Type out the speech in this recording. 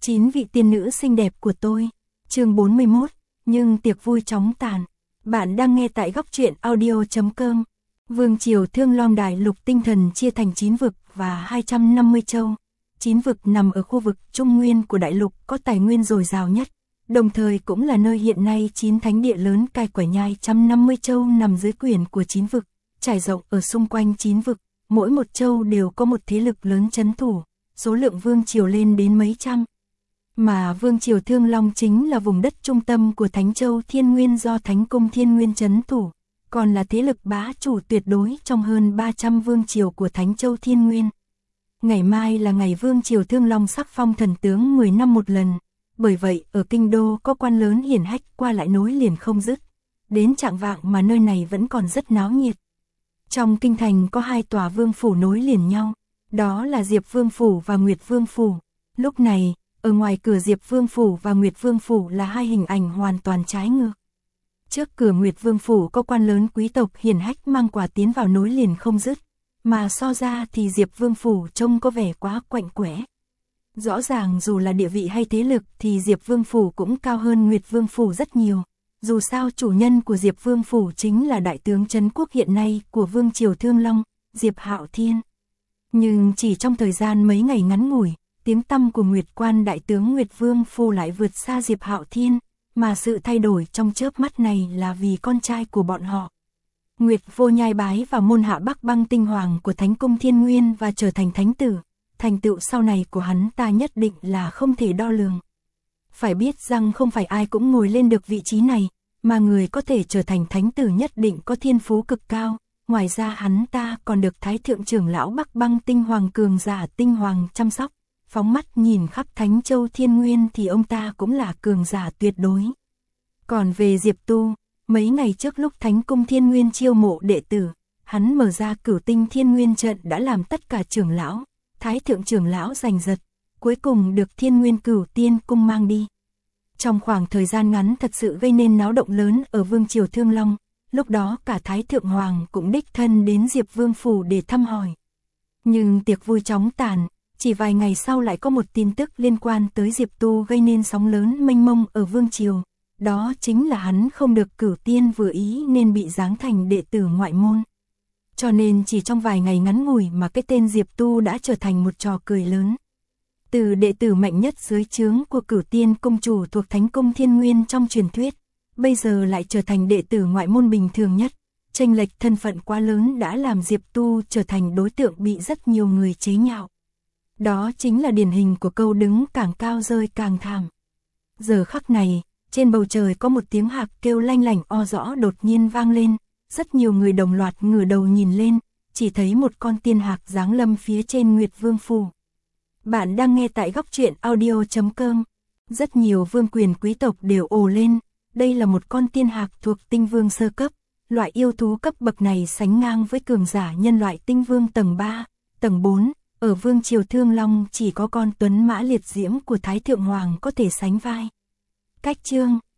9 vị tiên nữ xinh đẹp của tôi. Chương 41, nhưng tiệc vui chóng tàn. Bạn đang nghe tại góc truyện audio.com. Vương triều Thương Long Đại Lục tinh thần chia thành 9 vực và 250 châu. 9 vực nằm ở khu vực Trung Nguyên của đại lục có tài nguyên dồi dào nhất, đồng thời cũng là nơi hiện nay 9 thánh địa lớn cai quản nhai 150 châu nằm dưới quyền của 9 vực, trải rộng ở xung quanh 9 vực, mỗi một châu đều có một thế lực lớn trấn thủ, số lượng vương triều lên đến mấy trăm. Mà Vương triều Thương Long chính là vùng đất trung tâm của Thánh Châu Thiên Nguyên do Thánh Cung Thiên Nguyên trấn thủ, còn là thế lực bá chủ tuyệt đối trong hơn 300 vương triều của Thánh Châu Thiên Nguyên. Ngày mai là ngày Vương triều Thương Long sắc phong thần tướng 10 năm một lần, bởi vậy ở kinh đô có quan lớn hiển hách qua lại nối liền không dứt, đến chạng vạng mà nơi này vẫn còn rất náo nhiệt. Trong kinh thành có 2 tòa vương phủ nối liền nhau, đó là Diệp Vương phủ và Nguyệt Vương phủ. Lúc này, ở ngoài cửa Diệp Vương phủ và Nguyệt Vương phủ là 2 hình ảnh hoàn toàn trái ngược. Trước cửa Nguyệt Vương phủ có quan lớn quý tộc hiển hách mang quà tiến vào nối liền không dứt, mà so ra thì Diệp Vương phủ trông có vẻ quá quạnh quẽ. Rõ ràng dù là địa vị hay thế lực thì Diệp Vương phủ cũng cao hơn Nguyệt Vương phủ rất nhiều. Dù sao chủ nhân của Diệp Vương phủ chính là đại tướng trấn quốc hiện nay của Vương triều Thương Long, Diệp Hạo Thiên. Nhưng chỉ trong thời gian mấy ngày ngắn ngủi, tiếng tăm của Nguyệt Quan đại tướng Nguyệt Vương phủ lại vượt xa Diệp Hạo Thiên, mà sự thay đổi trong chớp mắt này là vì con trai của bọn họ. Nguyệt Vô Nhai bái vào môn hạ Bắc Băng Tinh Hoàng của Thánh Cung Thiên Nguyên và trở thành thánh tử, thành tựu sau này của hắn ta nhất định là không thể đo lường. Phải biết rằng không phải ai cũng ngồi lên được vị trí này, mà người có thể trở thành thánh tử nhất định có thiên phú cực cao. Ngoài ra hắn ta còn được Thái Thượng trưởng lão Bắc Băng Tinh Hoàng cường giả Tinh Hoàng chăm sóc, phóng mắt nhìn khắp Thánh Châu Thiên Nguyên thì ông ta cũng là cường giả tuyệt đối. Còn về Diệp Tu, mấy ngày trước lúc Thánh Cung Thiên Nguyên chiêu mộ đệ tử, hắn mở ra Cửu Tinh Thiên Nguyên trận đã làm tất cả trưởng lão, Thái Thượng trưởng lão giành giật, cuối cùng được Thiên Nguyên Cửu Tiên Cung mang đi. Trong khoảng thời gian ngắn thật sự gây nên náo động lớn ở Vương triều Thương Long, lúc đó cả Thái Thượng Hoàng cũng đích thân đến Diệp Vương phủ để thăm hỏi. Nhưng tiệc vui chóng tàn, chỉ vài ngày sau lại có một tin tức liên quan tới Diệp Tu gây nên sóng lớn mênh mông ở Vương triều, đó chính là hắn không được Cửu Tiên vừa ý nên bị giáng thành đệ tử ngoại môn. Cho nên chỉ trong vài ngày ngắn ngủi mà cái tên Diệp Tu đã trở thành một trò cười lớn. Từ đệ tử mạnh nhất dưới trướng của Cửu Tiên công chủ thuộc Thánh Cung Thiên Nguyên trong truyền thuyết, bây giờ lại trở thành đệ tử ngoại môn bình thường nhất. Chênh lệch thân phận quá lớn đã làm Diệp Tu trở thành đối tượng bị rất nhiều người chế nhạo. Đó chính là điển hình của câu đứng càng cao rơi càng thảm. Giờ khắc này, trên bầu trời có một tiếng hạc kêu lanh lảnh o rõ đột nhiên vang lên, rất nhiều người đồng loạt ngửa đầu nhìn lên, chỉ thấy một con tiên hạc giáng lâm phía trên Nguyệt Vương phủ. Bạn đang nghe tại góc truyện audio.com. Rất nhiều vương quyền quý tộc đều ồ lên, đây là một con tiên hạc thuộc tinh vương sơ cấp, loại yêu thú cấp bậc này sánh ngang với cường giả nhân loại tinh vương tầng 3, tầng 4, ở Vương triều Thương Long chỉ có con tuấn mã liệt diễm của Thái Thượng Hoàng có thể sánh vai. Cách chương